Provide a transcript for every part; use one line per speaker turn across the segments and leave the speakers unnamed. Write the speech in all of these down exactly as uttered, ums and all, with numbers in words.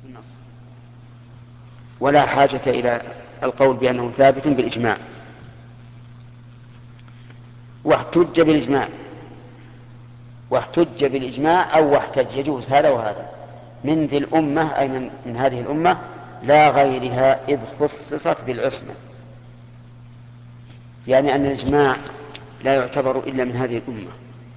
النص، ولا حاجة إلى القول بأنه ثابت بالإجماع. واحتج بالإجماع واحتج بالإجماع أو واحتج، يجوز هذا وهذا، من ذي الأمة أي من, من هذه الأمة لا غيرها إذ خصصت بالعصمة، يعني أن الإجماع لا يعتبر إلا من هذه الأمة.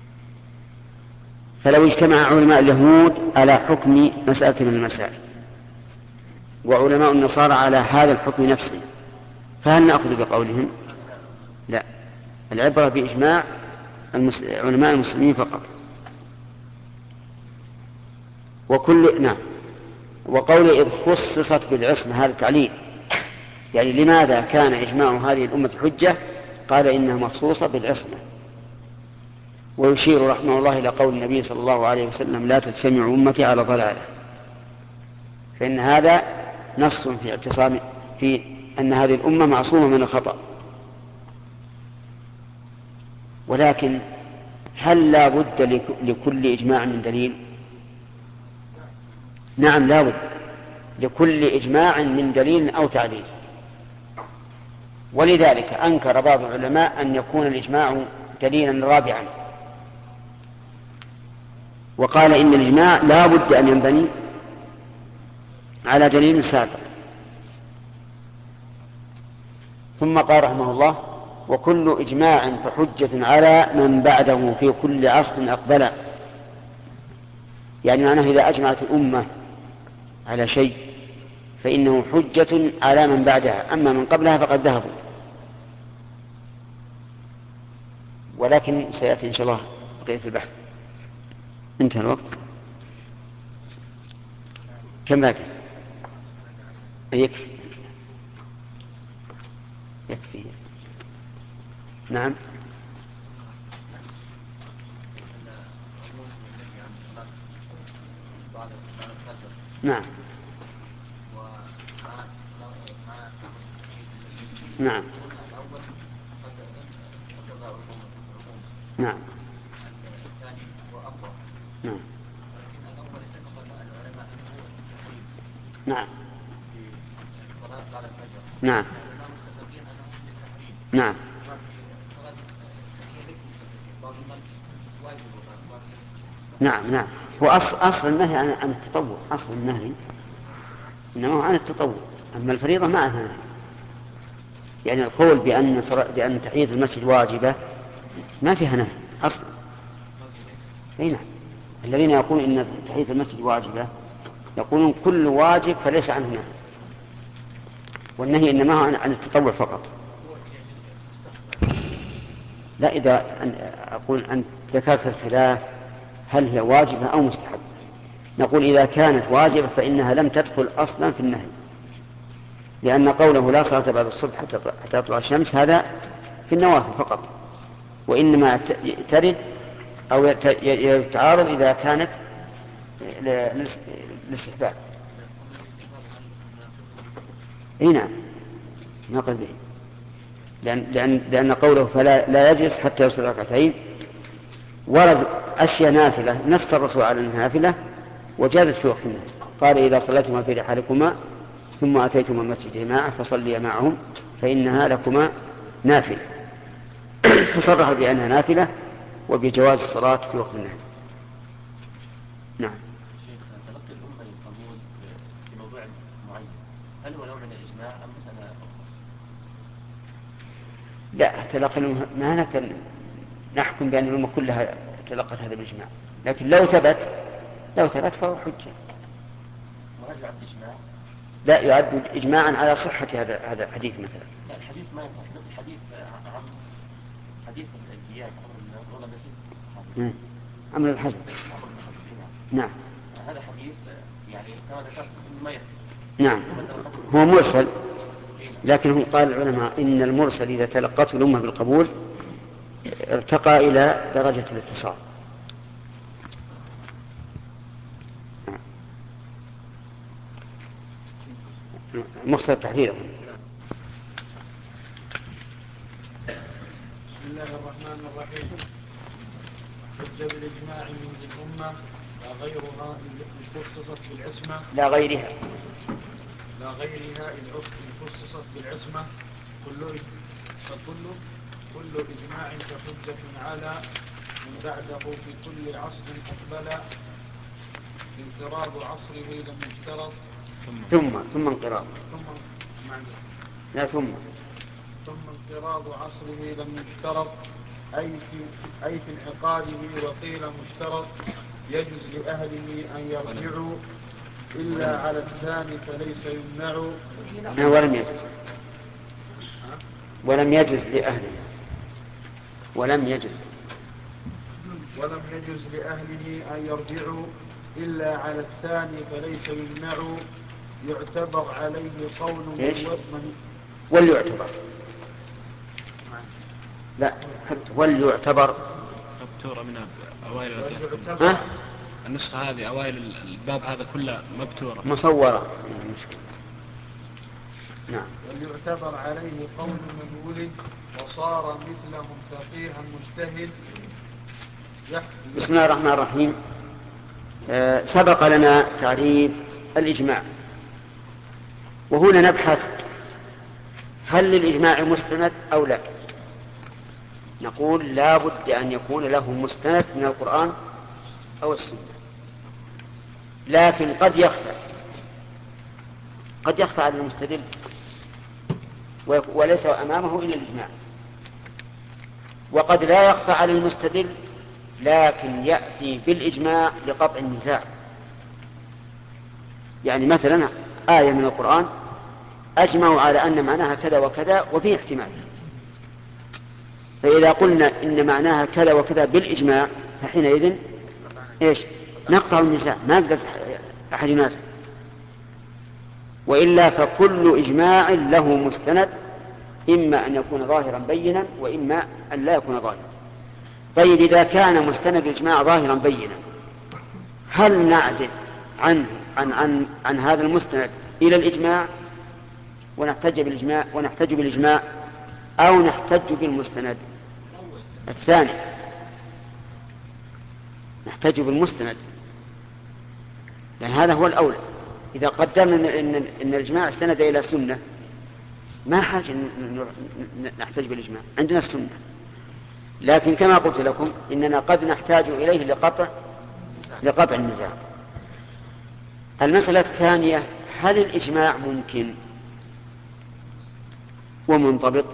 فلو اجتمع علماء اليهود على حكم مسألة من المسائل وعلماء النصارى على هذا الحكم نفسه، فهل نأخذ بقولهم؟ لا، العبرة بإجماع علماء المسلمين فقط. وكل نعم. وقول إذ خصصت بالعصمة هذا تعليل، يعني لماذا كان إجماع هذه الأمة حجة؟ قال إنها مخصوصة بالعصمة. ويشير رحمه الله إلى قول النبي صلى الله عليه وسلم لا تجتمع أمتي على ضلالة، فإن هذا نص في اعتصام في أن هذه الأمة معصومة من الخطأ. ولكن هل لا بد لكل إجماع من دليل؟ نعم لا بد لكل إجماع من دليل أو تعليل. ولذلك أنكر بعض العلماء أن يكون الإجماع دليلا رابعا، وقال إن الإجماع لا بد أن ينبني على دليل سابق. ثم قال رحمه الله وكل إجماع فحجة على من بعده في كل عصر أقبل، يعني معناه إذا أجمعت الأمة على شيء فإنه حجة على من بعدها، أما من قبلها فقد ذهبوا. ولكن سيأتي إن شاء الله بقية البحث. انتهى الوقت. كم باقي؟ يكفي يكفي نعم. نعم نعم نعم نعم نعم نعم نعم نعم نعم هو أصل, أصل النهي عن التطوع، أصل النهي إنما عن التطوع، أما الفريضة ما عنها نهي. يعني القول بأن, بأن تحية المسجد واجبة ما فيها نهي أصلا. أي نعم. الذين يقولون إن تحية المسجد واجبة يقولون كل واجب فليس عنه نهي، والنهي إنما هو عن التطوع فقط. لا، إذا أقول أن ذكرت الخلاف هل هي واجبة أو مستحب، نقول إذا كانت واجبة فإنها لم تدخل أصلا في النهي، لأن قوله لا صلاة بعد الصبح حتى تطلع الشمس هذا في النوافل فقط، وإنما ترد أو يتعارض إذا كانت للاستحباب. اي نعم نقل به، لأن, لأن, لأن قوله فلا لا يجلس حتى يصلي ركعتين ورد أشياء نافلة نص الرسول على النافلة وجازت في وقت النهي، قال إذا صليتما في رحالكما ثم أتيتما المسجد جماعة فصليا معهم فإنها لكما نافلة فصرح بأنها نافلة وبجواز الصلاة في وقت النهي. نعم.
تلقي الأمة للقبول في موضوع معين هل هو نوع من الإجماع أم مسألة أخرى؟
لا، تلقي ما نقدر نحكم بأن الأمة كلها تلقت هذا الإجماع، لكن لو ثبت لو ثبت فهو حجة.
وهل يعد إجماع؟
لا، يعد إجماعا على صحة هذا هذا الحديث مثلا.
لا، الحديث ما يصح، الحديث عن حديث الانبياء عمر بن الصحابي
عمرو بن حزم. نعم.
هذا حديث يعني كما ذكرت ما يثبت.
نعم هو مرسل، لكن قال العلماء إن المرسل إذا تلقته الأمة بالقبول ارتقى إلى درجة الاتصال. مختصر تحديدا.
بسم الله الرحمن الرحيم. حج بالإجماع من ذي الأمة لا غيرها إن خصصت بالعصمة
لا غيرها
لا غيرها إن خصصت بالعصمة كل فكل كل إجماع كحجة على من بعده في كل عصر أقبل انقراض عصره لم يشترط
ثم ثم انقراض
ثم
لا ثم
ثم انقراض عصره لم يشترط أي في, أي في انعقاده وقيل مشترط يجوز لأهله أن يرجعوا إلا على الثاني فليس يمنع
ولم يجوز ولم يجوز لأهله ولم يجوز
ولم يجوز لأهله أن يرجعوا إلا على الثاني فليس يمنع يعتبر عليه قول من
وليعتبر لا حتى وليعتبر
مبتورة من أوائل
ها؟
النسخة هذه أوائل الباب هذا كله مبتورة
مصورة.
نعم. وليعتبر عليه قول من ولد وصار مثلهم فقيها مجتهد.
بسم الله الرحمن الرحيم. آه سبق لنا تعريف الإجماع، وهنا نبحث هل للإجماع مستند أو لا. نقول لا بد أن يكون له مستند من القرآن أو السنة، لكن قد يخفى قد يخفى على المستدل وليس أمامه إلا الإجماع، وقد لا يخفى على المستدل لكن يأتي بالإجماع لقطع النزاع. يعني مثلا آية من القرآن أجمعوا على أن معناها كذا وكذا وفيه احتمال، فإذا قلنا إن معناها كذا وكذا بالإجماع فحينئذ إيش؟ نقطع النزاع، ما يقدر أحد ينازع. وإلا فكل إجماع له مستند، إما أن يكون ظاهرا بينا وإما أن لا يكون ظاهرا. طيب إذا كان مستند الإجماع ظاهرا بينا، هل نعدل عنه عن, عن, عن هذا المستند إلى الإجماع ونحتج بالإجماع, ونحتج بالإجماع أو نحتج بالمستند الثاني؟ نحتج بالمستند، لأن هذا هو الأولى. إذا قدرنا إن, إن الإجماع استند إلى سنة ما حاجة نحتج بالإجماع، عندنا السنة. لكن كما قلت لكم إننا قد نحتاج إليه لقطع لقطع النزاع. المسألة الثانية، هل الإجماع ممكن ومنضبط؟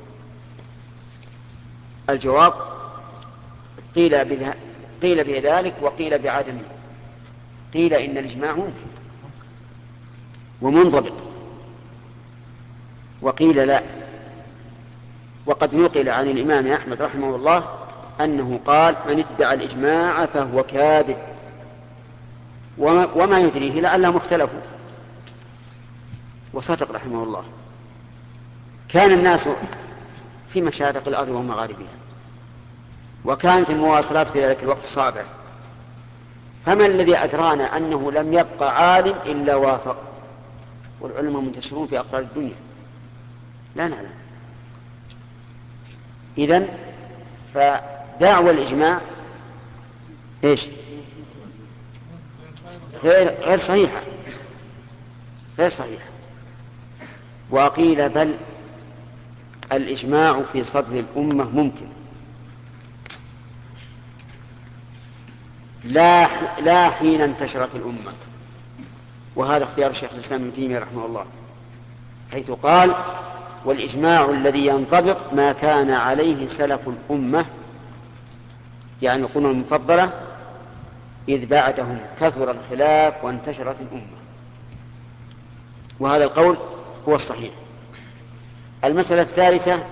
الجواب قيل بذلك قيل بذلك وقيل بعدمه. قيل إن الإجماع ممكن ومنضبط، وقيل لا. وقد نقل عن الإمام أحمد رحمه الله أنه قال: من ادعى الإجماع فهو كاذب. وما, وما يدريه لعلهم اختلفوا. وصدق رحمه الله. كان الناس في مشارق الأرض ومغاربها، وكانت المواصلات في ذلك الوقت صعبة، فما الذي أدرانا أنه لم يبقى عالم إلا وافق، والعلماء منتشرون في أقطار الدنيا؟ لا نعلم. إذن فدعوى الإجماع إيش؟ غير, غير صحيحة غير صحيحة. وقيل بل الإجماع في صدر الأمة ممكن، لا لا حين انتشرت الأمة. وهذا اختيار الشيخ الإسلام ابن تيمية رحمه الله، حيث قال: والإجماع الذي ينضبط ما كان عليه سلف الأمة، يعني القرون المفضلة، إذ بعدهم كثر الخلاف وانتشرت الأمة. وهذا القول هو الصحيح. المسألة الثالثة: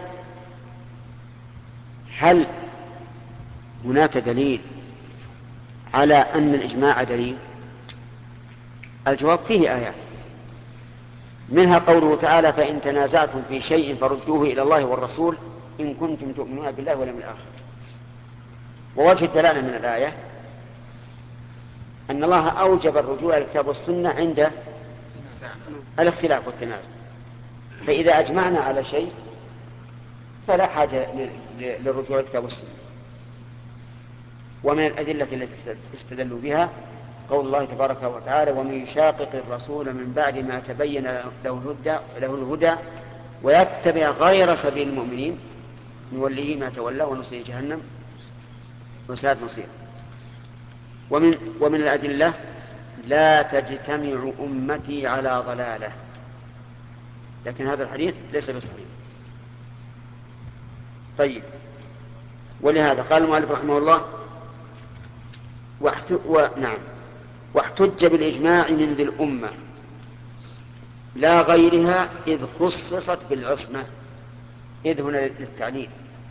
هل هناك دليل على أن الإجماع دليل؟ الجواب: فيه آيات، منها قوله تعالى: فإن تنازعتم في شيء فردوه إلى الله والرسول إن كنتم تؤمنون بالله واليوم الآخر. ووجه الدلالة من الآية أن الله أوجب الرجوع إلى الكتاب والسنة عند الاختلاف والتنازع، فإذا أجمعنا على شيء فلا حاجة للرجوع إلى الكتاب والسنة. ومن الأدلة التي استدلوا بها قول الله تبارك وتعالى: ومن يشاقق الرسول من بعد ما تبين له الهدى, له الهدى ويتبع غير سبيل المؤمنين نوليه ما تولى ونصليه جهنم وساءت مصيره. ومن, ومن الأدلة: لا تجتمع أمتي على ضلالة. لكن هذا الحديث ليس بصحيح. طيب، ولهذا قال المؤلف رحمه الله: واحت... و... نعم واحتج بالإجماع من ذي الأمة لا غيرها إذ خصصت بالعصمة. إذ هنا للتعليل،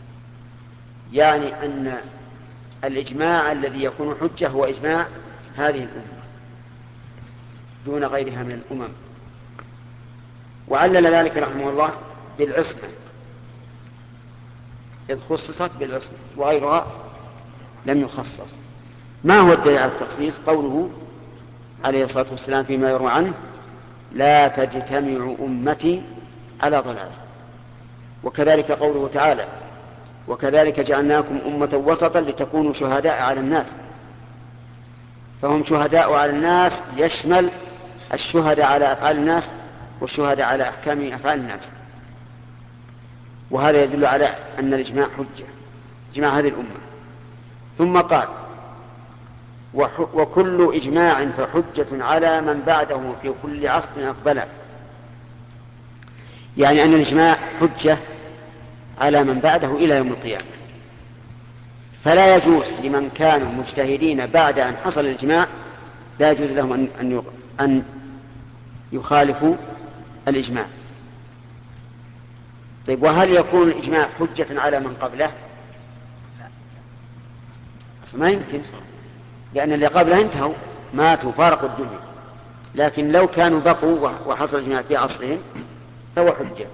يعني أن الإجماع الذي يكون حجة هو إجماع هذه الأمة دون غيرها من الأمم. وعلل ذلك رحمه الله بالعصمة، إذ خصصت بالعصمة وغيرها لم يخصص. ما هو الدليل على التخصيص؟ قوله عليه الصلاة والسلام فيما يروى عنه: لا تجتمع أمتي على ضلالة. وكذلك قوله تعالى: وكذلك جعلناكم أمة وسطا لتكونوا شهداء على الناس. فهم شهداء على الناس يشمل الشهداء على أفعال الناس والشهداء على أحكام أفعال الناس. وهذا يدل على أن الإجماع حجة، إجماع هذه الأمة. ثم قال: وكل إجماع فحجة على من بعده في كل عصر أقبله. يعني أن الإجماع حجة على من بعده إلى يوم القيامة. فلا يجوز لمن كانوا مجتهدين بعد أن حصل الإجماع، لا يجوز لهم أن أن يخالفوا الإجماع. طيب، وهل يكون الإجماع حجة على من قبله؟ ما يمكن، لأن اللي قبله انتهوا ماتوا فارقوا الدنيا. لكن لو كانوا بقوا وحصل الإجماع في عصرهم فهو حجة.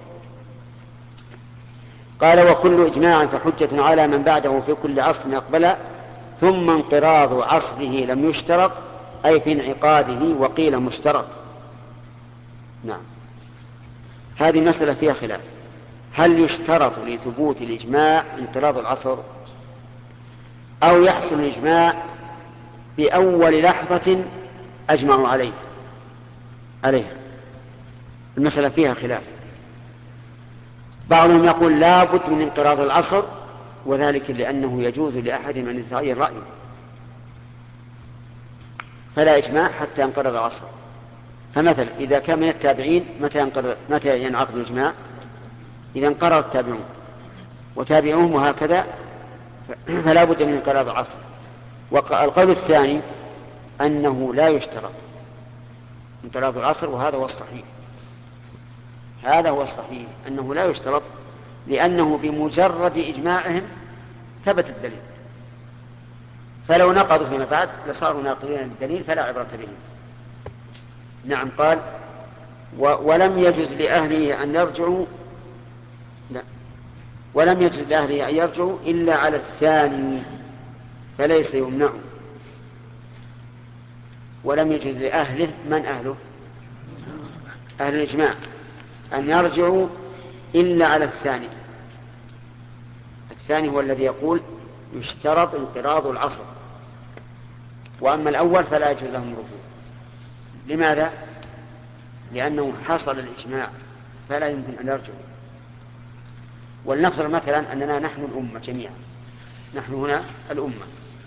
قال: وكل إجماع فحجة على من بعده في كل عصر أقبل، ثم انقراض عصره لم يشترط، أي في انعقاده، وقيل مشترط. نعم، هذه مسألة فيها خلاف. هل يشترط لثبوت الإجماع انقراض العصر، أو يحصل الإجماع بأول لحظة أجمعوا عليه عليها؟ المسألة فيها خلاف. بعضهم يقول لا بد من انقراض العصر، وذلك لأنه يجوز لأحد أن يتغير رأيه، فلا إجماع حتى ينقرض العصر. فمثلا إذا كان من التابعين متى ينقرض متى ينعقد الإجماع؟ إذا انقرض التابعون وتابعوهم وهكذا، فلا بد من انقراض العصر. والقول الثاني أنه لا يشترط انقراض العصر، وهذا هو الصحيح. هذا هو الصحيح أنه لا يشترط، لأنه بمجرد إجماعهم ثبت الدليل، فلو نقضوا فيما بعد لصاروا ناقضين للدليل فلا عبرة بهم. نعم. قال: ولم يجوز لأهله أن يرجعوا لا ولم يجوز لأهله أن يرجعوا إلا على الثاني فليس يمنع. ولم يجوز لأهله، من أهله؟ أهل الإجماع، أن يرجعوا إلا على الثاني. الثاني هو الذي يقول يشترط انقراض العصر، وأما الأول فلا يجوز لهم الرجوع. لماذا؟ لأنه حصل الإجماع فلا يمكن أن يرجعوا. ولنفرض مثلا أننا نحن الأمة جميعا، نحن هنا الأمة،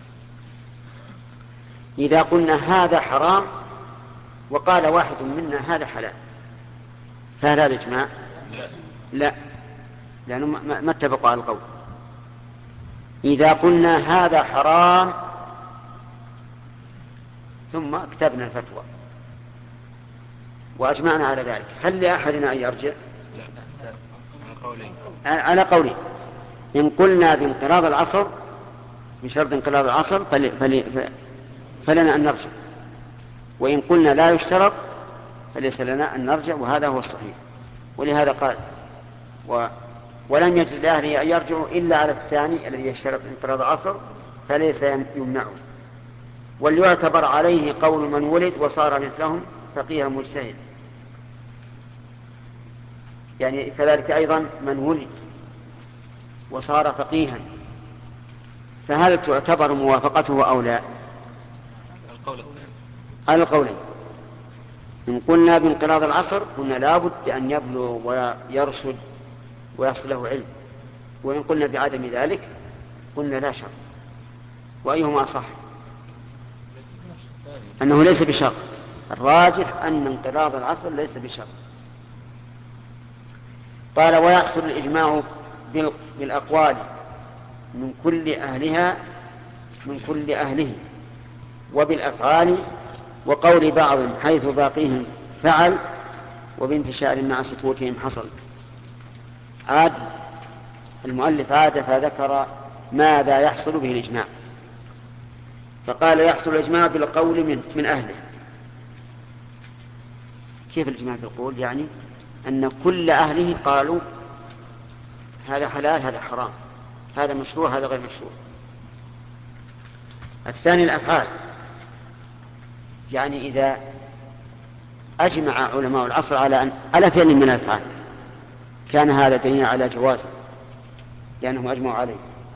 إذا قلنا هذا حرام وقال واحد منا هذا حلال، فهل هذا إجماع؟ لا، لأنه ما اتفقوا على القول. إذا قلنا هذا حرام ثم كتبنا الفتوى وأجمعنا على ذلك، هل لأحدنا أن يرجع؟ على قولي. إن قلنا بانقراض العصر بشرط انقراض العصر فل... فل... فلنا أن نرجع، وإن قلنا لا يشترط فليس لنا أن نرجع، وهذا هو الصحيح. ولهذا قال: و... ولم يجد لأهله أن يرجعوا إلا على الثاني الذي يشترط انقراض العصر فليس يمنعه. وليعتبر عليه قول من ولد وصار مثلهم فقيه مجتهد. يعني كذلك أيضا من ولد وصار فقيها، فهل تعتبر موافقته أو لا؟
القول الثاني.
على القولين. إن قلنا بانقراض العصر قلنا لابد أن يبلغ ويرشد ويصل له علم، وإن قلنا بعدم ذلك قلنا لا شر. وأيهما أصح؟ أنه ليس بشرط. الراجح أن انقراض العصر ليس بشرط. قال ويحصل الإجماع بالأقوال من كل أهلها من كل أهله، وبالأفعال وقول بعض حيث باقيهم فعل، وبانتشار مع سكوتهم حصل. عاد المؤلف عاد فذكر ماذا يحصل به الإجماع، فقال يحصل الإجماع بالقول من, من أهله. كيف الإجماع بالقول؟ يعني أن كل أهله قالوا هذا حلال هذا حرام، هذا مشروع هذا غير مشروع. الثاني الأفعال، يعني إذا أجمع علماء العصر على أن على فعل من الأفعال كان هذا دليل على جوازه لأنهم أجمعوا عليه.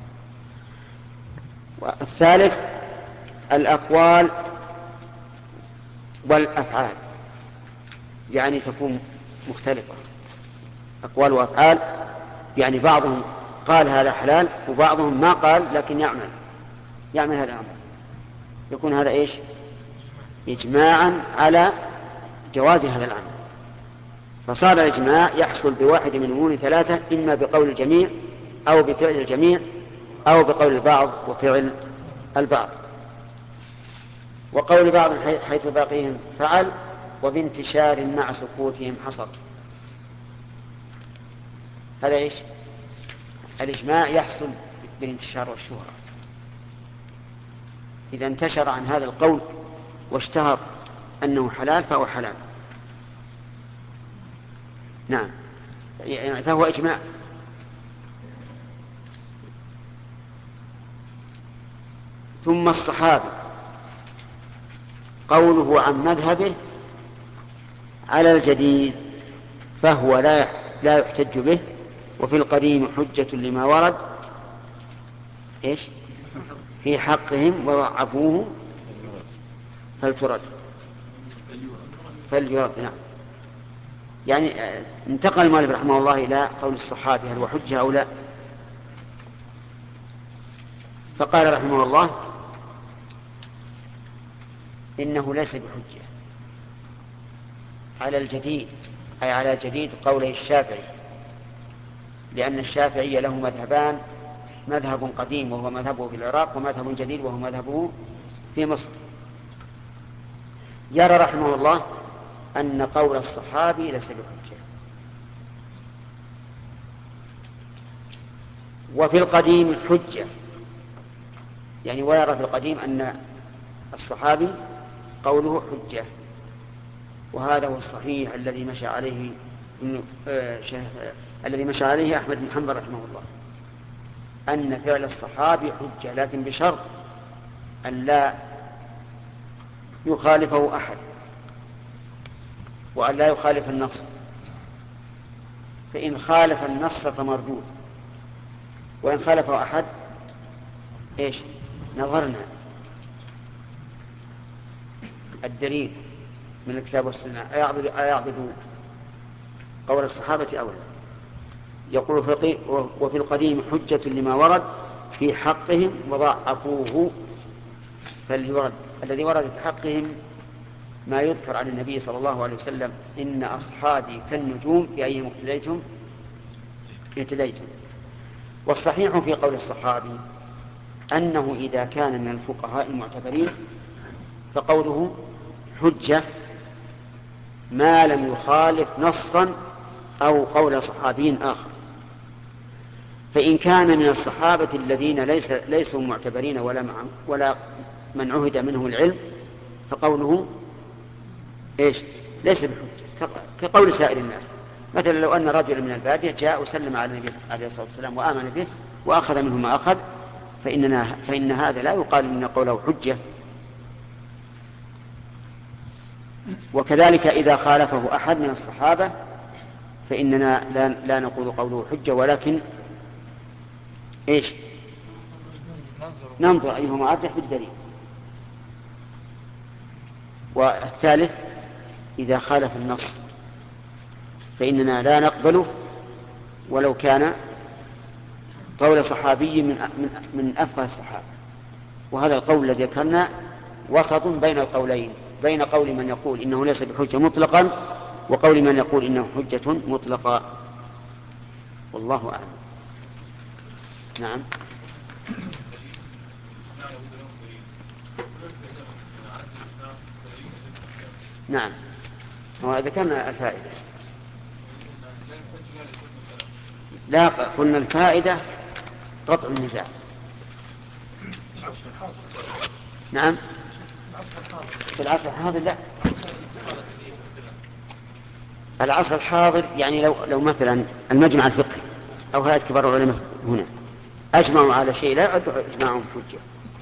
والثالث الأقوال والأفعال، يعني تكون مختلفة، أقوال وأفعال، يعني بعضهم قال هذا حلال وبعضهم ما قال لكن يعمل يعمل هذا الأمر، يكون هذا إيش؟ إجماعا على جواز هذا العمل. فصار الإجماع يحصل بواحد من أمور ثلاثة، إما بقول الجميع أو بفعل الجميع أو بقول البعض وفعل البعض. وقول بعض حيث باقيهم فعل، وبانتشار مع سكوتهم حصل. هذا إيش؟ الإجماع يحصل بالانتشار والشهرة. إذا انتشر عن هذا القول واشتهر أنه حلال فهو حلال. نعم، يعني فهو إجماع. ثم الصحابي قوله عن مذهبه على الجديد فهو لا لا يحتج به، وفي القديم حجة لما ورد إيش في حقهم وضعفوه فلترد فليرد. نعم، يعني انتقل المؤلف رحمه الله إلى قول الصحابي هل هو حجة أو لا. فقال رحمه الله إنه ليس بحجة على الجديد، أي على جديد قوله الشافعي، لأن الشافعي له مذهبان، مذهب قديم وهو مذهبه في العراق، ومذهب جديد وهو مذهبه في مصر. يرى رحمه الله أن قول الصحابي ليس بحجة. وفي القديم حجة، يعني ويرى في القديم أن الصحابي قوله حجة. وهذا هو الصحيح الذي مشى عليه آه الذي مشى عليه أحمد بن حنبل رحمه الله، أن فعل الصحابي حجة، لكن بشرط أن لا يخالفه أحد وأن لا يخالف النص، فإن خالف النص فمردود، وإن خالفه أحد إيش نظرنا الدليل من الكتاب والسنة أيعضد قول الصحابة أو لا. يقول وفي القديم حجة لما ورد في حقهم وضعفوه فليرد. الذي ورد في حقهم ما يذكر عن النبي صلى الله عليه وسلم إن أصحابي كالنجوم بأيهم اقتديتم اهتديتم. والصحيح في قول الصحابي أنه إذا كان من الفقهاء المعتبرين فقوله حجة ما لم يخالف نصا أو قول صحابي آخر. فإن كان من الصحابة الذين ليس ليسوا معتبرين ولا مع ولا من عهد منهم العلم فقوله إيش ليس بحجة، كقول سائر الناس. مثلا لو أن رجلا من البادية جاء وسلم على النبي عليه الصلاة والسلام وآمن به وأخذ منه ما أخذ، فإننا فإن هذا لا يقال إن قوله حجة. وكذلك إذا خالفه أحد من الصحابة فإننا لا, لا نقول قوله حجة، ولكن إيش ننظر أيهما أرجح بالدليل. والثالث إذا خالف النص فإننا لا نقبله ولو كان قول صحابي من من أفقه الصحابة. وهذا القول الذي ذكرنا وسط بين القولين، بين قول من يقول إنه ليس بحجة مطلقا وقول من يقول إنه حجة مطلقا، والله أعلم. نعم. نعم، وذكرنا الفائدة. لا، قلنا الفائدة قطع النزاع. نعم، في العصر الحاضر لا. العصر الحاضر يعني لو لو مثلا المجمع الفقهي أو هيئة كبار العلماء هنا أجمعوا على شيء لا يعد إجماعهم حجة.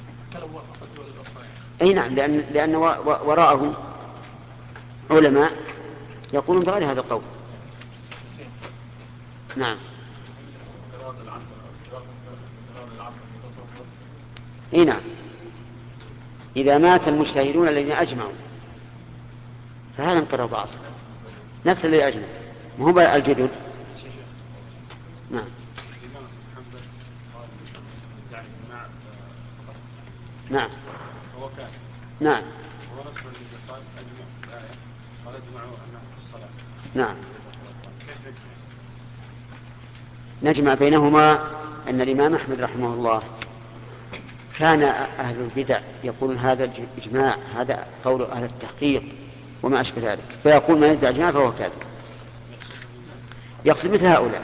أي نعم، لأن لأن وراءه علماء يقولون بغير هذا القول. نعم. اي نعم، إذا مات المجتهدون الذين أجمعوا فهذا انقراض العصر، نفس الذي أجمع، ما هو الجدد. نعم. نعم. نعم. نعم. نجمع بينهما أن الإمام أحمد رحمه الله كان أهل البدع يقولون هذا الإجماع هذا قول أهل التحقيق وما أشبه ذلك، فيقول من يدعي إجماع فهو كاذب. يقصد مثل هؤلاء.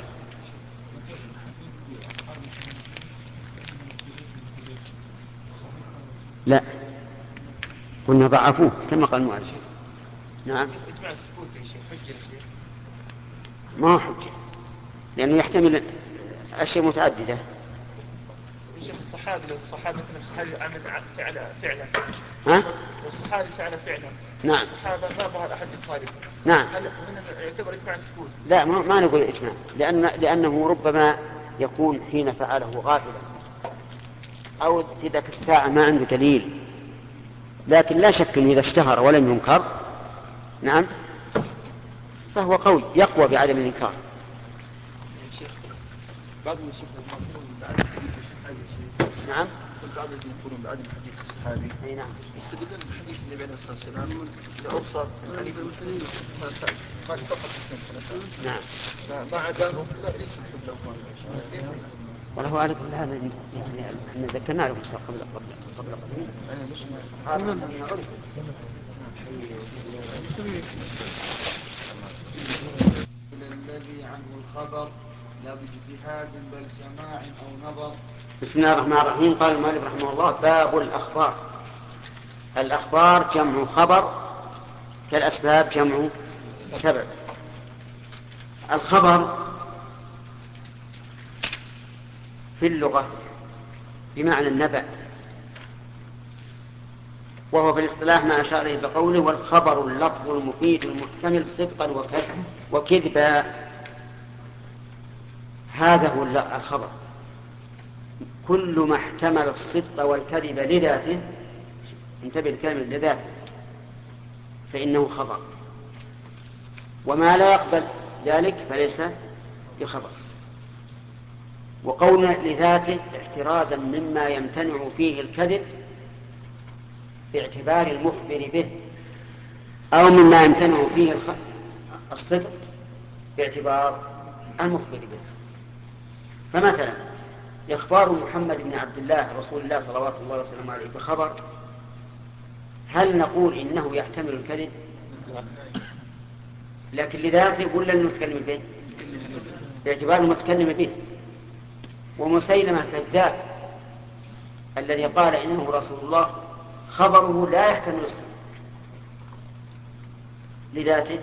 لا، قلنا ضعفوه كما قال المؤلف. نعم.
إجماع السكوت يا شيخ حجة يا شيخ؟
ما هو حجة لأنه يحتمل أشياء متعددة.
شيخ الصحابي لو الصحابي مثلا الصحابي عمل فعل فعلا
ها؟
والصحابي فعل فعلا.
نعم.
الصحابة ما ظهر أحد يخالف.
نعم.
هل هنا يعتبر إجماع السكوت؟
لا، ما, ما نقول إجماع لأن لأنه ربما يكون حين فعله غافلا أو في ذاك الساعة ما عنده دليل، لكن لا شك أنه إذا اشتهر ولم ينكر نعم فهو قوي يقوى بعدم الإنكار.
بعض الشيخ يقولون بعدم حديث الصحابي.
نعم.
بعض الذين يقولون بعدم حديث الصحابي.
أي نعم.
يستدلون بحديث النبي عليه الصلاة والسلام لأبصر حديث المسلمين قال فقط اثنين.
نعم.
ما عداه لا ليس حجة.
وله على كل هذا يعني أن ذكرنا له قبل قبل قبل قليل. هذا
الذي عنه الخبر لا باجتهاد بل سماع أو نظر.
بسم الله الرحمن الرحيم. قال المؤلف رحمه الله باب الأخبار. الأخبار جمع خبر كالأسباب جمع سبب. الخبر في اللغة بمعنى النبأ، وهو في الاصطلاح ما أشار إليه بقوله والخبر اللفظ المفيد المحتمل صدقا وكذبا. هذا هو الخبر، كل ما احتمل الصدق والكذب لذاته، انتبه الكلمة لذاته، فإنه خبر، وما لا يقبل ذلك فليس بخبر. وقولنا لذاته احترازا مما يمتنع فيه الكذب باعتبار المخبر به، أو مما يمتنع فيه الصدق باعتبار المخبر به. فمثلا إخبار محمد بن عبد الله رسول الله صلوات الله وسلامه عليه بخبر، هل نقول إنه يحتمل الكذب؟ لكن لذاته ولا المتكلم به؟ باعتبار المتكلم به. ومسيلمة كذاب الذي قال إنه رسول الله خبره لا يحتمل الصدق لذاته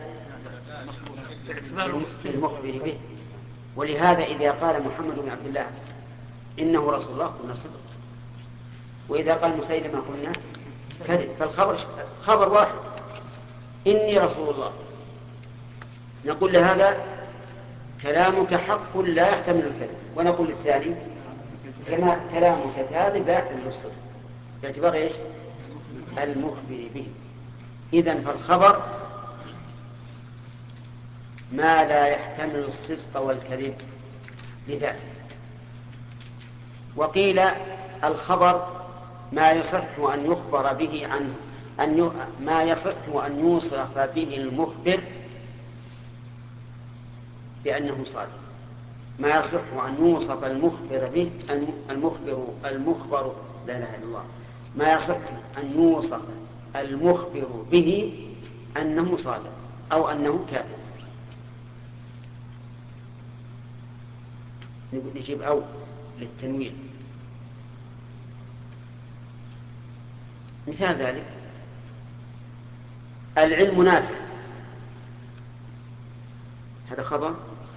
المخبر به. ولهذا إذا قال محمد بن عبد الله إنه رسول الله قلنا صدق، وإذا قال مسيلمة قلنا كذب. فالخبر خبر واحد، إني رسول الله، نقول لهذا كلامك حق لا يحتمل الكذب، ونقول للثاني كما كلامك كاذب لا يحتمل الصدق باعتبار ايش؟ المخبر به. إذن فالخبر ما لا يحتمل الصدق والكذب لذاته. وقيل الخبر ما يصح أن يخبر به عنه أن ي... ما يصح أن يوصف به المخبر بأنه صادق، ما يصح أن يوصف المخبر به المخبر المخبر لا إله إلا الله ما يصح أن يوصف المخبر به أنه صادق أو أنه كاذب. نجيب أو للتنويع. مثال ذلك العلم نافع، هذا خبر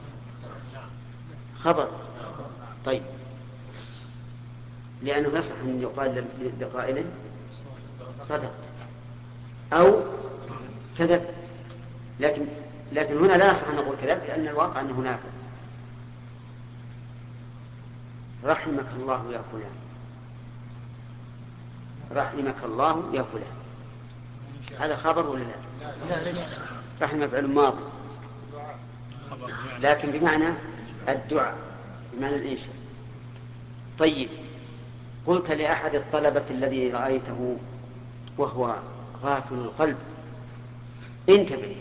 خبر طيب، لأنه يصح أن يقال لقائله صدقت أو كذب، لكن لكن هنا لا يصح أن نقول كذب لأن الواقع أنه نافع. رحمك الله يا فلان، رحمك الله يا فلان، هذا خبر ولا لا؟ رحمة فعل ماضي لكن بمعنى الدعاء، بمعنى الإنشاء. طيب قلت لأحد الطلبة الذي رأيته وهو غافل القلب انتبه،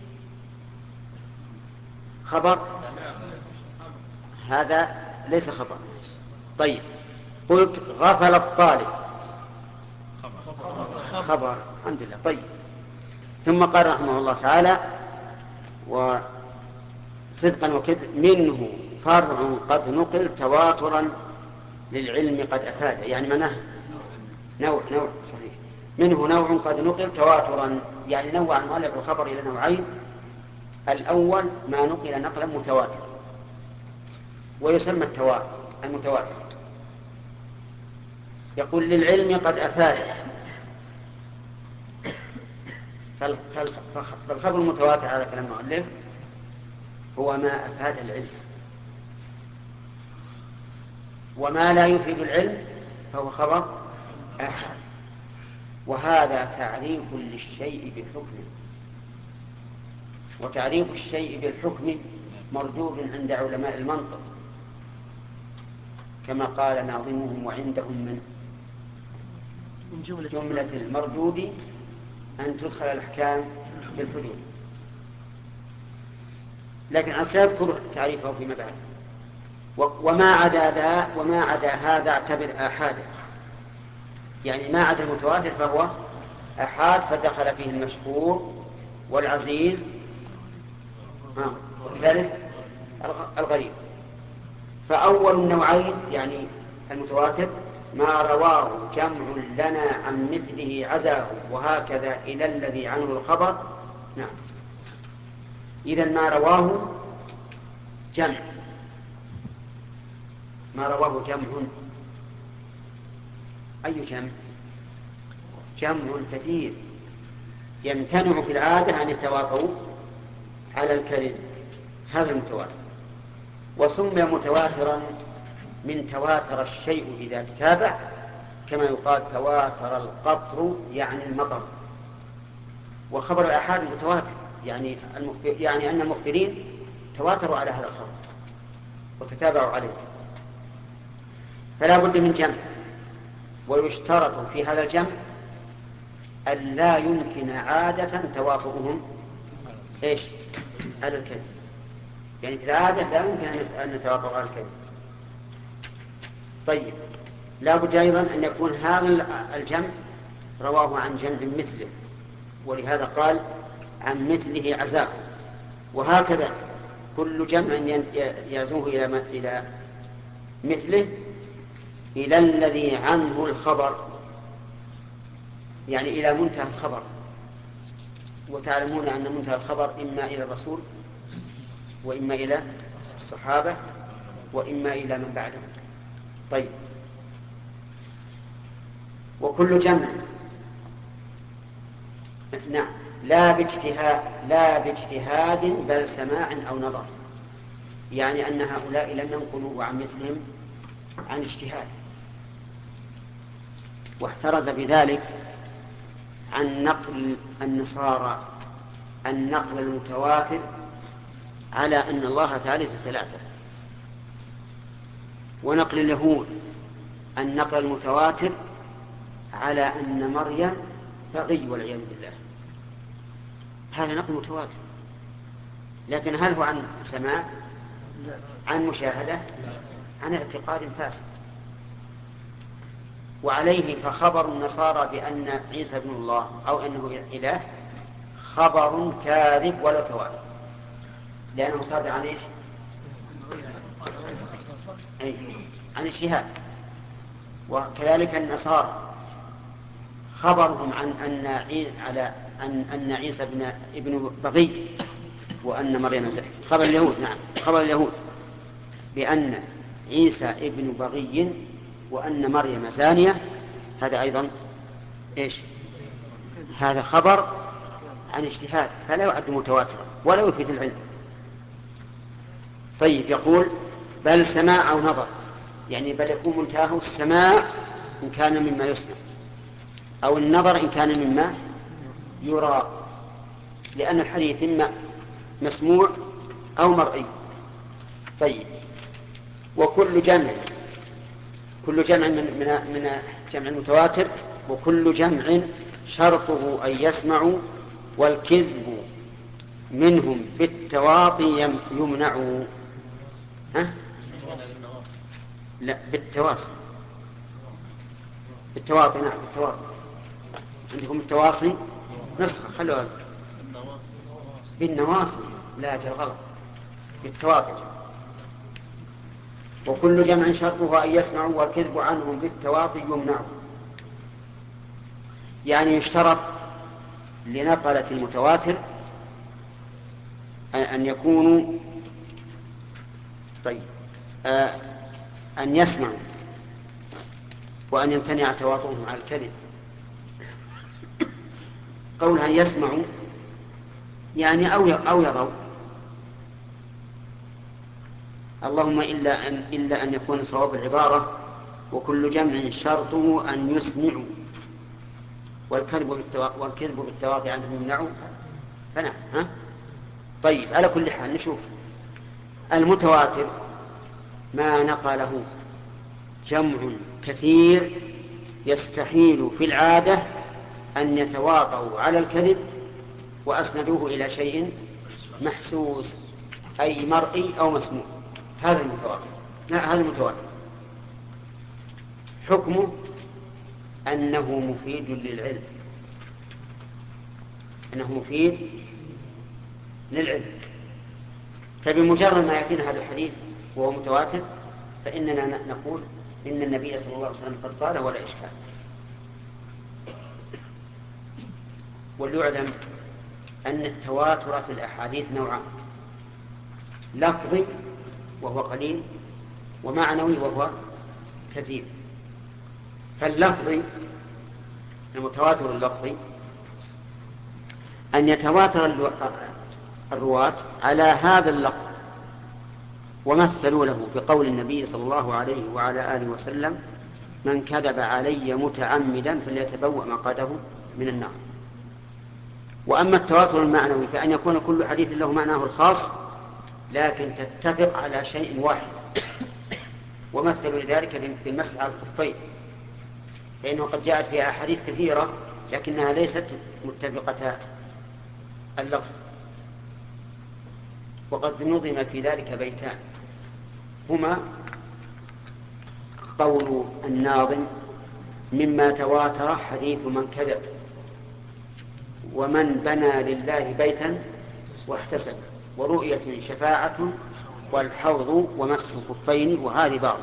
خبر؟ هذا ليس خبر. طيب قلت غفل الطالب، خبر، الحمد لله. طيب ثم قال رحمه الله تعالى وصدقا وكذب منه فرع قد نقل تواترا للعلم قد أفاد، يعني منه نوع نوع صحيح، منه نوع قد نقل تواترا، يعني نوع المؤلف الخبر إلى نوعين. الأول ما نقل نقلا متواترا ويسمى التواتر المتواتر، يقول للعلم قد أفاد، فالخبر المتواتر على كلام المؤلف هو ما أفاد العلم، وما لا يفيد العلم فهو خبر آحاد. وهذا تعريف للشيء بحكمه، وتعريف الشيء بالحكم مردود عند علماء المنطق كما قال ناظمهم وعندهم من جملة المردود أن تدخل الأحكام بالحدود، لكن سيذكر تعريفه فيما بعد. وما عدا ذا وما عدا هذا اعتبر آحادا، يعني ما عدا المتواتر فهو آحاد، فدخل فيه المشهور والعزيز والثالث الغريب. فأول النوعين يعني المتواتر ما رواه جمع لنا عن مثله عزاه، وهكذا إلى الذي عنه الخبر. نعم، إذن ما رواه جمع، ما رواه جمع، أي جمع؟ جمع كثير يمتنع في العادة أن يتواطؤوا على الكذب، هذا المتواتر. وسمي متواترا من تواتر الشيء إذا تتابع، كما يقال تواتر القطر يعني المطر. وخبر الآحاد متواتر يعني, يعني أن المخبرين تواتروا على هذا الخبر وتتابعوا عليه، فلا بد من جمع. ويشترط في هذا الجمع أن لا يمكن عادة تواطؤهم إيش على الكذب، يعني في العادة لا يمكن أن نتواطؤ على الكذب. طيب لا بد أيضا أن يكون هذا الجمع رواه عن جمع مثله، ولهذا قال عن مثله عزاه، وهكذا كل جمع يعزوه إلى مثله إلى الذي عنه الخبر، يعني إلى منتهى الخبر. وتعلمون أن منتهى الخبر إما إلى الرسول وإما إلى الصحابة وإما إلى من بعدهم. طيب وكل جمع نعم لا باجتهاد لا باجتهاد بل سماع أو نظر، يعني أن هؤلاء لم ينقلوا عن مثلهم عن اجتهاد، واحترز بذلك عن نقل النصارى النقل المتواتر على أن الله ثالث ثلاثة، ونقل اليهود النقل المتواتر على أن مريم بغي والعياذ بالله. هذا نقل متواتر، لكن هل هو عن سماع، عن مشاهدة، عن اعتقاد فاسد؟ وعليه فخبر النصارى بأن عيسى ابن الله أو أنه إله خبر كاذب ولا تواتر، لأنه صادر عن إيش؟ أي عن اجتهاد. وكذلك النصارى خبرهم عن أن على أن أن عيسى ابن ابن بغي وأن مريم زكية. خبر اليهود نعم خبر اليهود بأن عيسى ابن بغي وأن مريم زانية، هذا أيضا إيش؟ هذا خبر عن اجتهاد فلا يعد متواترا ولا يفيد العلم. طيب يقول بل سماع أو نظر، يعني بل يكون منتهى السماع إن كان مما يسمع، أو النظر إن كان مما يرى، لأن الحديث إما مسموع أو مرئي. طيب وكل جمع كل جمع من من من جمع المتواتر، وكل جمع شرطه أن يسمعوا، والكذب منهم بالتواطي يمنع. ها؟ لا بالتواصي، بالتواطي نعم بالتواطي. عندكم التواصي نسخة خلوها بالنواصي، لا جل غلط، بالتواطي. وكل جمع شرطه أن يسمعوا والكذب عنهم بالتواطي يمنع، يعني يشترط لنقلة المتواتر أن يكونوا طيب آه أن يسمعوا وأن يمتنع تواطؤهم على الكذب. قولها أن يسمعوا يعني أو أو يروا، اللهم إلا أن إلا أن يكون صواب العبارة وكل جمع شرطه أن يسمعوا والكذب بالتواطي عنهم يمنعوا، فنعم. ها؟ طيب على كل حال نشوف المتواتر ما نقله جمع كثير يستحيل في العادة أن يتواطؤوا على الكذب وأسندوه إلى شيء محسوس أي مرئي أو مسموع. هذا المتواتر. لا هذا المتواتر حكمه أنه مفيد للعلم، أنه مفيد للعلم. فبمجرد ما يأتينا هذا الحديث وهو متواتر فإننا نقول إن النبي صلى الله عليه وسلم قد قال ولا إشكال. وليعلم أن التواتر في الأحاديث نوعان: لفظي وهو قليل، ومعنوي وهو كثير. فاللفظي المتواتر اللفظي أن يتواتر الرواة على هذا اللفظ ومثلوا له بقول النبي صلى الله عليه وعلى آله وسلم: من كذب علي متعمدا فليتبوأ مقعده من النار. وأما التواتر المعنوي فأن يكون كل حديث له معناه الخاص لكن تتفق على شيء واحد، ومثلوا لذلك بالمسح على الخفين، فإنه قد جاءت فيها أحاديث كثيرة لكنها ليست متفقة اللفظ. وقد نظم في ذلك بيتان هما قول الناظم: مما تواتر حديث من كذب، ومن بنى لله بيتا واحتسب، ورؤية شفاعة، والحوض ومسح كفين، وهذه بعض.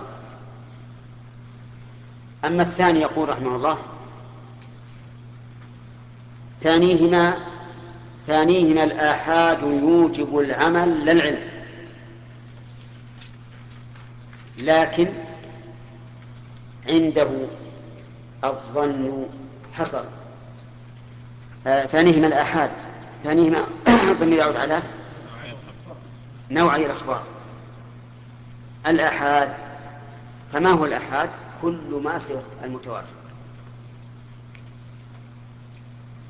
أما الثاني يقول رحمه الله: ثانيهما ثانيهما الآحاد يوجب العمل لا العلم، لكن عنده الظن حصل. آه ثانيهما الآحاد، ثانيهما ضمن يعود على نوعي الأخبار. الآحاد، فما هو الآحاد؟ كل ما سوى المتواتر.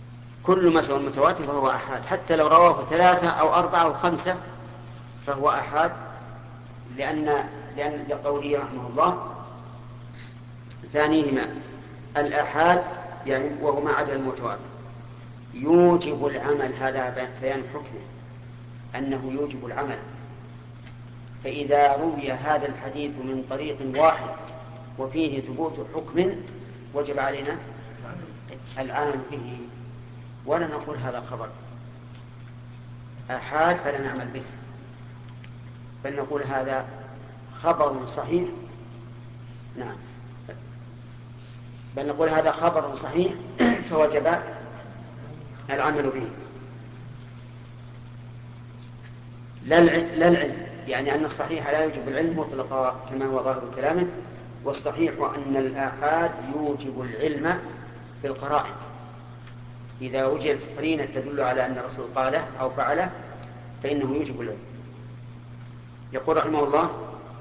كل ما سوى المتواتر فهو أحاد، حتى لو رواه ثلاثة أو أربعة أو خمسة فهو أحاد، لأن لأن لقوله رحمه الله ثانيهما الأحاد يعني وهو ما عدا المتواتر يوجب العمل، هذا بيان حكمه أنه يوجب العمل. فإذا روي هذا الحديث من طريق واحد وفيه ثبوت حكم وجب علينا العمل به، ولا نقول هذا خبر آحاد فلا نعمل به، بل نقول هذا خبر صحيح. نعم، بل نقول هذا خبر صحيح فوجب العمل به. لا العلم، يعني أن الصحيح لا يوجب العلم مطلقا كما هو ظاهر كلامه، والصحيح أن الآحاد يوجب العلم بالقرائن، إذا وجدت قرينة تدل على أن الرسول قاله أو فعله فإنه يوجب العلم. يقول رحمه الله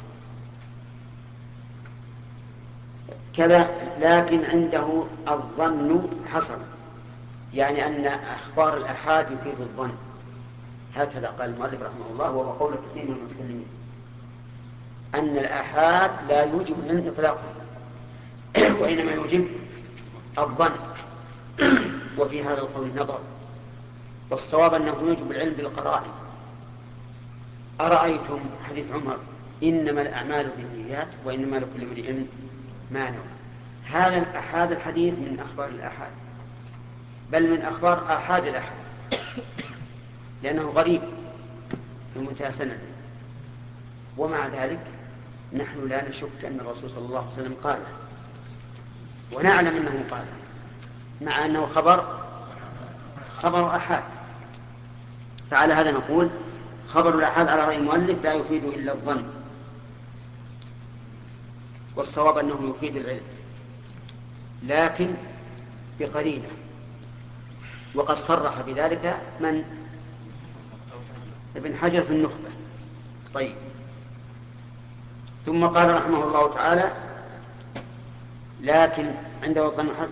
كذا، لكن عنده الظن حصل، يعني أن أخبار الآحاد يفيد الظن، هكذا قال المؤلف رحمه الله، وهو قول كثير من المتكلمين أن الآحاد لا يوجب العلم إطلاقا وإنما يوجب الظن، وفي هذا القول نظر، والصواب أنه يوجب العلم بالقرائن. أرأيتم حديث عمر إنما الأعمال بالنيات وإنما لكل امرئ ما نوى، هذا الأحاد الحديث من أخبار الآحاد، بل من أخبار آحاد الآحاد، لأنه غريب في منتهى سنده، ومع ذلك نحن لا نشك أن الرسول صلى الله عليه وسلم قاله، ونعلم أنه قاله، مع أنه خبر خبر آحاد. فعلى هذا نقول خبر الآحاد على رأي المؤلف لا يفيد إلا الظن، والصواب أنه يفيد العلم لكن بقرينة، وقد صرح بذلك من ابن حجر في النخبة. طيب، ثم قال رحمه الله تعالى لكن عنده الظن حد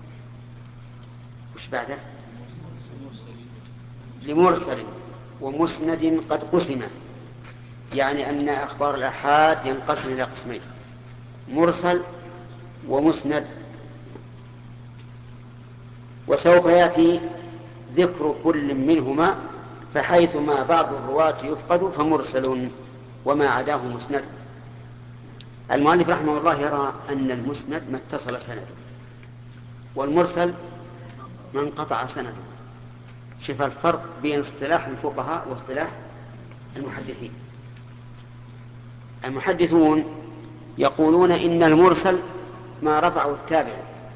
وش بعده لمرسل ومسند قد قسم، يعني أن أخبار الآحاد ينقسم إلى قسمين، مرسل ومسند، وسوف يأتي ذكر كل منهما، فحيثما بعض الرواة يفقد فمرسل وما عداه مسند. المؤلف رحمه الله يرى أن المسند ما اتصل سنده، والمرسل ما انقطع سنده. شوف الفرق بين اصطلاح الفقهاء واصطلاح المحدثين. المحدثون يقولون إن المرسل ما رفعه التابع،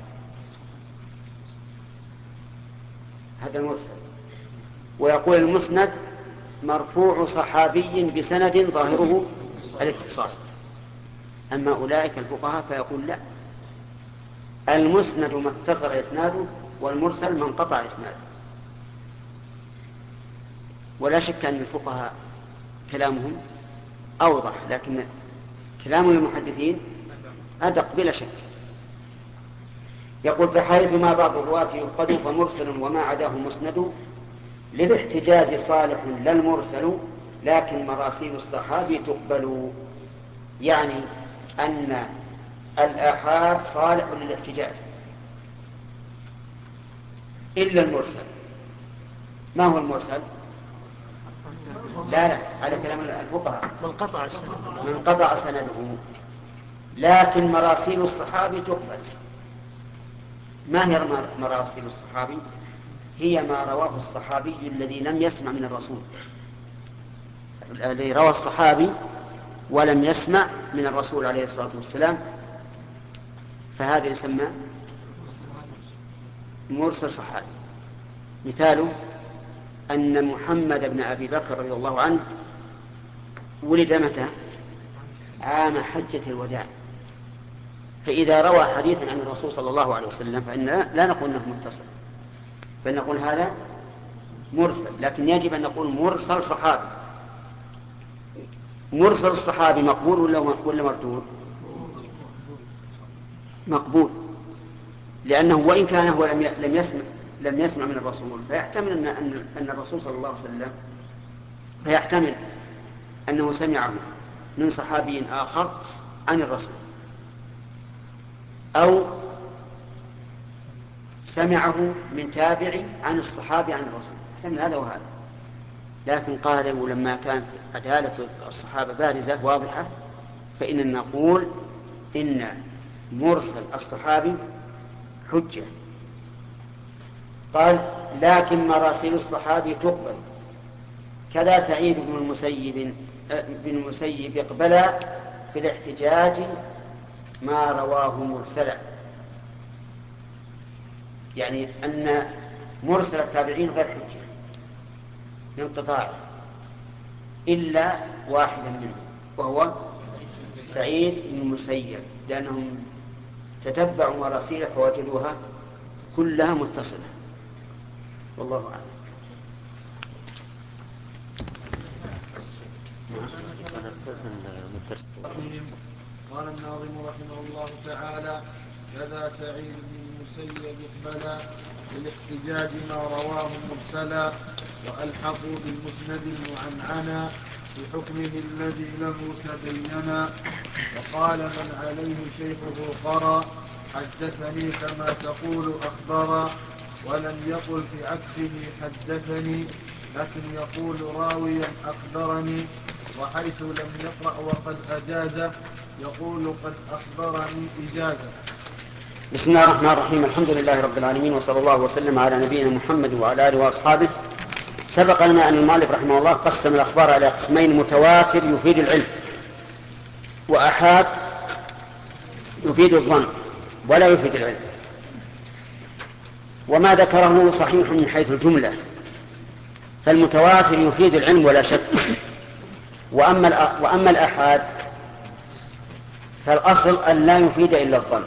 هذا المرسل، ويقول المسند مرفوع صحابي بسند ظاهره الاتصال. أما أولئك الفقهاء فيقول لا، المسند ما اتصل إسناده والمرسل ما انقطع إسناده. ولا شك أن الفقهاء كلامهم أوضح، لكن كلام المحدثين أدق بلا شك. يقول بحيث ما بعض الرواة يفقد فمرسل وما عداه مسند، للاحتجاج صالح لا المرسل لكن مراسيل الصحابي تقبل، يعني أن الآحاد صالح للاحتجاج إلا المرسل. ما هو المرسل؟ لا لا على كلام الفقهاء من قطع سنده، لكن مراسيل الصحابي تقبل. ما هي مراسيل الصحابي؟ هي ما رواه الصحابي الذي لم يسمع من الرسول، الذي روى الصحابي ولم يسمع من الرسول عليه الصلاة والسلام، فهذا يسمى مرسل صحابي. مثاله أن محمد بن أبي بكر رضي الله عنه ولد متى؟ عام حجة الوداع، فإذا روى حديثا عن الرسول صلى الله عليه وسلم فإننا لا نقول أنه متصل، بل نقول هذا مرسل، لكن يجب أن نقول مرسل صحابي. مرسل الصحابي مقبول ولا مردود؟ مقبول، لأنه وإن كان هو لم يسمع لم يسمع من الرسول، فيحتمل أن, أن, أن الرسول صلى الله عليه وسلم فيحتمل أنه سمعه من صحابي آخر عن الرسول، أو سمعه من تابع عن الصحابي عن الرسول، يحتمل هذا وهذا. لكن قالوا لما كانت عدالة الصحابة بارزة واضحة فإن نقول إن مرسل الصحابي حجة. قال لكن مراسيل الصحابي تقبل، كذا سعيد بن المسيب بن المسيب يقبل في الاحتجاج ما رواه مرسلا، يعني أن مرسل التابعين غير حجة لانقطاع إلا واحدا منهم وهو سعيد بن المسيب، لأنهم تتبعوا مراسيله فوجدوها كلها متصلة. والله أعلم.
قال الناظم رحمه الله تعالى كذا سعيد بن المسيب اقبل بالاحتجاج ما رواه مرسلا، وألحقوا بالمسند المعنعنا بحكمه الذي له تبينا، وقال من عليه شيخه قرى حدثني كما تقول أخبرا، ولم يقل في عكسه حدثني لكن يقول راويا أخبرني، وحيث لم يقرأ وقد أجاز يقول قد أخبرني إجازة.
بسم الله الرحمن الرحيم. الحمد لله رب العالمين، وصلى الله وسلم على نبينا محمد وعلى آله وأصحابه. سبق لنا أن المؤلف رحمه الله قسم الأخبار على قسمين: متواتر يفيد العلم، وأحاد يفيد الظن ولا يفيد العلم. وما ذكره صحيح من حيث الجملة، فالمتواتر يفيد العلم ولا شك، وأما, وأما الأحاد فالأصل أن لا يفيد إلا الظن،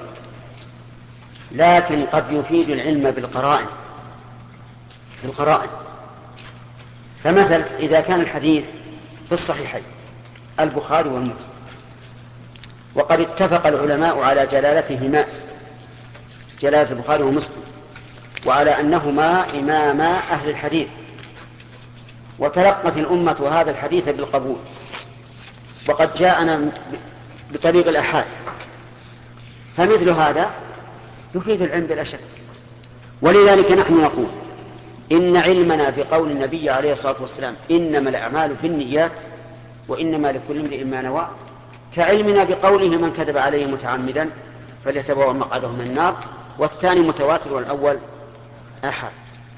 لكن قد يفيد العلم بالقرائن بالقرائن فمثل إذا كان الحديث في الصحيحين البخاري ومسلم، وقد اتفق العلماء على جلالتهما جلالة البخاري ومسلم، وعلى أنهما إماما أهل الحديث، وتلقت الأمة هذا الحديث بالقبول، وقد جاءنا بطريق الأحاد، فمثل هذا يفيد العلم بلا شك. ولذلك نحن نقول إن علمنا بقول النبي عليه الصلاة والسلام إنما الأعمال بالنيات وإنما لكل امرئ ما نوى، كعلمنا بقوله من كذب عليه متعمدا فليتبوأ مقعده من النار، والثاني متواتر والأول أحد.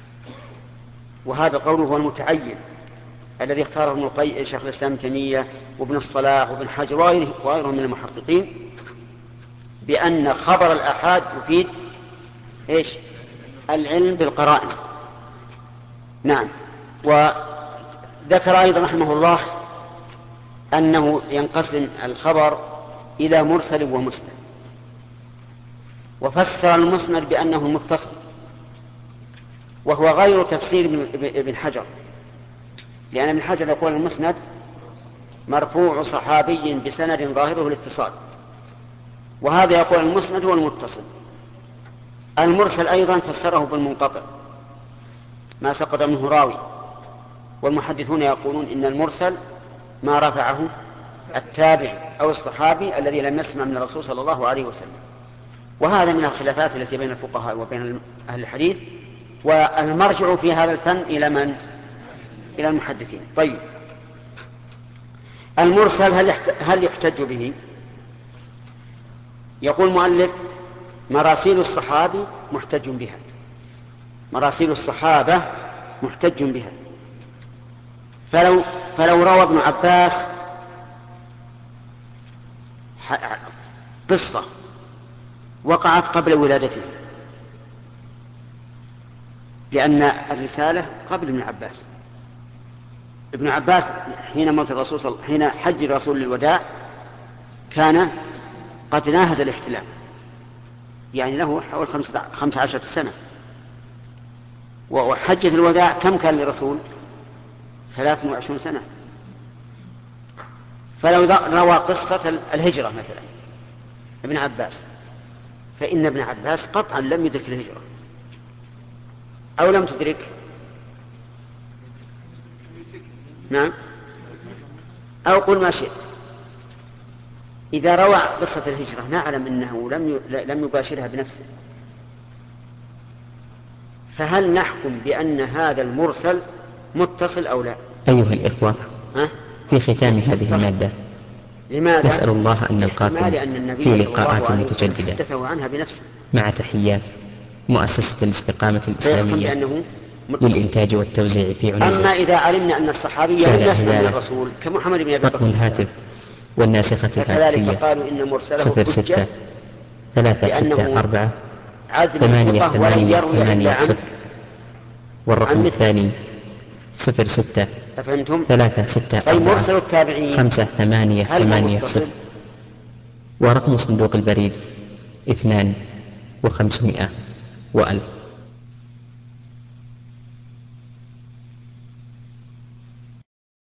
وهذا قوله هو المتعين الذي اختاره ابن القيم شيخ الإسلام ابن تيمية وابن الصلاح وابن حجر وغيرهم من المحققين، بأن خبر الآحاد يفيد إيش؟ العلم بالقرائن. نعم. وذكر أيضا رحمه الله أنه ينقسم الخبر إلى مرسل ومسند، وفسر المسند بأنه متصل، وهو غير تفسير ابن حجر، لأن ابن حجر يقول المسند مرفوع صحابي بسند ظاهره الاتصال، وهذا يقول المسند هو المتصل. المرسل أيضا فسره بالمنقطع ما سقط منه راوي، والمحدثون يقولون إن المرسل ما رفعه التابعي أو الصحابي الذي لم يسمع من الرسول صلى الله عليه وسلم. وهذا من الخلافات التي بين الفقهاء وبين أهل الحديث، والمرجع في هذا الفن إلى من؟ إلى المحدثين. طيب، المرسل هل يحتج به؟ يقول المؤلف مراسيل الصحابي محتج بها، مراسيل الصحابة محتج بها. فلو, فلو روى ابن عباس قصة وقعت قبل ولادته، لأن الرسالة قبل ابن عباس. ابن عباس حين موت الرسول صل... حين حج الرسول للوداع كان قد ناهز الاحتلام، يعني له حوالي خمسة عشر سنة، وحجة الوداع كم كان للرسول؟ ثلاث وعشرون سنة. فلو روى قصة الهجرة مثلا ابن عباس، فإن ابن عباس قطعا لم يدرك الهجرة، أو لم تدرك؟ نعم، أو قل ما شئت. إذا روى قصة الهجرة نعلم أنه لم لم يباشرها بنفسه، فهل نحكم بأن هذا المرسل متصل أو لا؟
أيها الإخوة،
ها؟
في ختام هذه المادة
لماذا؟
نسأل الله أن نلقاكم في لقاءات متجددة
حدثه عنها بنفسه.
مع تحيات مؤسسة الاستقامة الإسلامية
بأنه متصل.
للإنتاج والتوزيع في عنيزة.
أما إذا علمنا أن الصحابي لم يسمع من الرسول كمحمد بن أبي بكر
رقم الهاتف والناسخة
فكذلك
الهاتفية
قالوا إن مرسله
صفر
حجة
ستة ثلاثة ستة أربعة
عدل
ثمانية
ثقة ولم
ثمانية
يروي إلا
ثمانية
عن
صفر. والرقم
عن مثل.
الثاني صفر ستة
أفهمتم؟
ثلاثة ستة
طيب مرسل
أربعة
التابعين
خمسة ثمانية
هل هو
ثمانية
متصل؟
صفر. ورقم صندوق البريد اثنان وخمسمائة وألف.